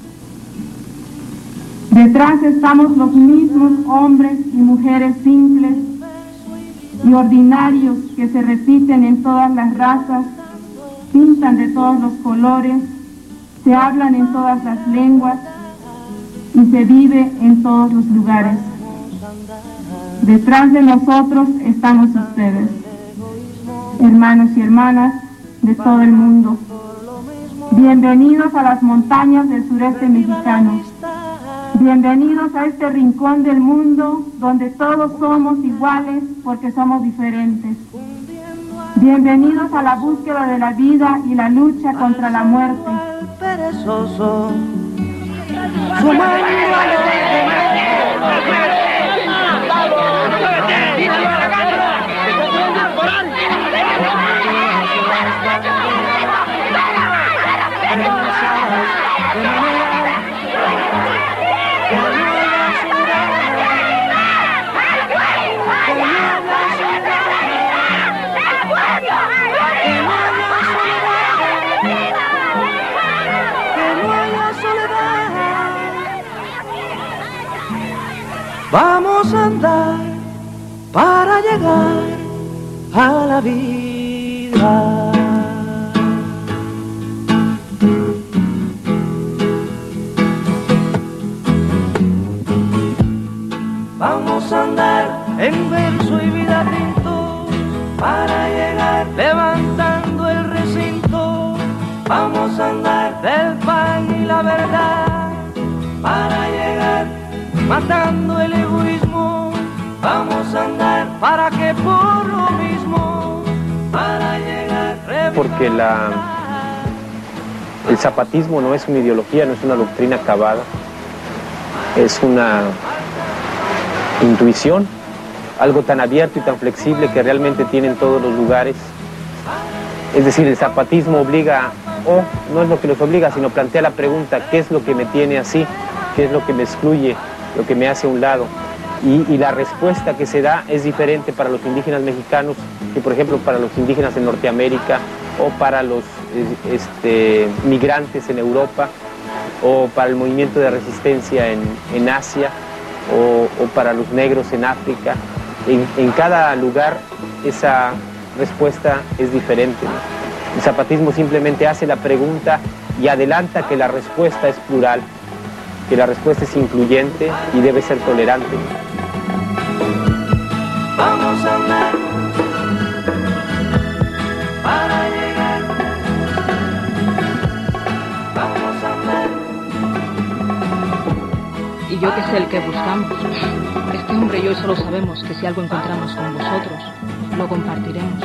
Detrás estamos los mismos hombres y mujeres simples y ordinarios que se repiten en todas las razas, pintan de todos los colores, se hablan en todas las lenguas y se vive en todos los lugares. Detrás de nosotros estamos ustedes, hermanos y hermanas de todo el mundo. Bienvenidos a las montañas del sureste mexicano. Bienvenidos a este rincón del mundo donde todos somos iguales porque somos diferentes. Bienvenidos a la búsqueda de la vida y la lucha contra la muerte. Perezoso, vamos a andar para llegar a la vida. Vamos a andar en verso y vida pintos para llegar levantando el recinto. Vamos a andar del pan y la verdad para llegar matando el egoísmo vamos a andar para que por lo mismo, para llegar. Porque el zapatismo no es una ideología, no es una doctrina acabada, es una intuición, algo tan abierto y tan flexible que realmente tiene en todos los lugares. Es decir, el zapatismo obliga, o no es lo que los obliga, sino plantea la pregunta: ¿qué es lo que me tiene así? ¿Qué es lo que me excluye? Lo que me hace a un lado. Y la respuesta que se da es diferente para los indígenas mexicanos que, por ejemplo, para los indígenas en Norteamérica, o para los migrantes en Europa, o para el movimiento de resistencia en Asia, o para los negros en África. En cada lugar esa respuesta es diferente, ¿no? El zapatismo simplemente hace la pregunta y adelanta que la respuesta es plural, que la respuesta es incluyente y debe ser tolerante. Vamos a andar para llegar. Vamos a andar. Y yo que sé el que buscamos. Este hombre y yo solo sabemos que si algo encontramos con vosotros, lo compartiremos.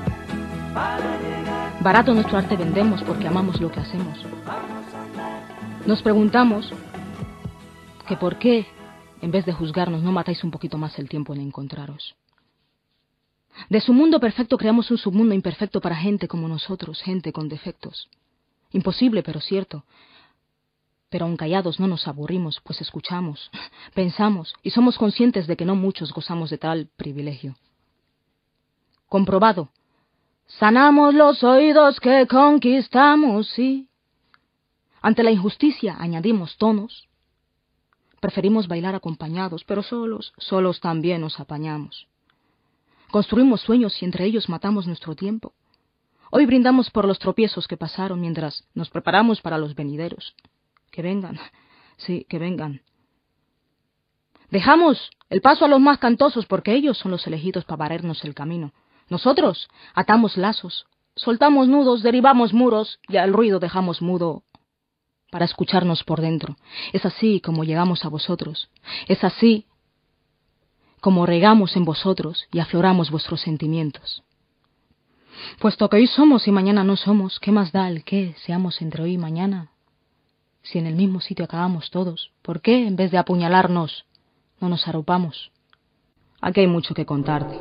Barato nuestro arte vendemos porque amamos lo que hacemos. Nos preguntamos que por qué, en vez de juzgarnos, no matáis un poquito más el tiempo en encontraros. De su mundo perfecto creamos un submundo imperfecto para gente como nosotros, gente con defectos. Imposible, pero cierto. Pero aun callados no nos aburrimos, pues escuchamos, pensamos y somos conscientes de que no muchos gozamos de tal privilegio. Comprobado. Sanamos los oídos que conquistamos, sí. Ante la injusticia añadimos tonos. Preferimos bailar acompañados, pero solos también nos apañamos. Construimos sueños y entre ellos matamos nuestro tiempo. Hoy brindamos por los tropiezos que pasaron mientras nos preparamos para los venideros. Que vengan, sí, que vengan. Dejamos el paso a los más cantosos porque ellos son los elegidos para barrernos el camino. Nosotros atamos lazos, soltamos nudos, derribamos muros y al ruido dejamos mudo para escucharnos por dentro. Es así como llegamos a vosotros. Es así como regamos en vosotros y afloramos vuestros sentimientos. Puesto que hoy somos y mañana no somos, ¿qué más da el que seamos entre hoy y mañana? Si en el mismo sitio acabamos todos, ¿por qué en vez de apuñalarnos no nos arropamos? Aquí hay mucho que contarte.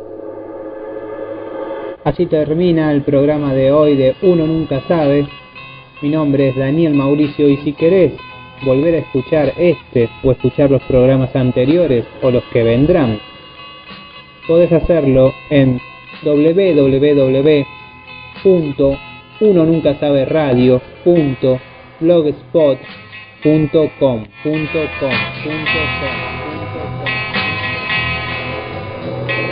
Así termina el programa de hoy de Uno Nunca Sabe. Mi nombre es Daniel Mauricio y si querés volver a escuchar este o escuchar los programas anteriores o los que vendrán, podés hacerlo en www.unonuncasaberadio.blogspot.com.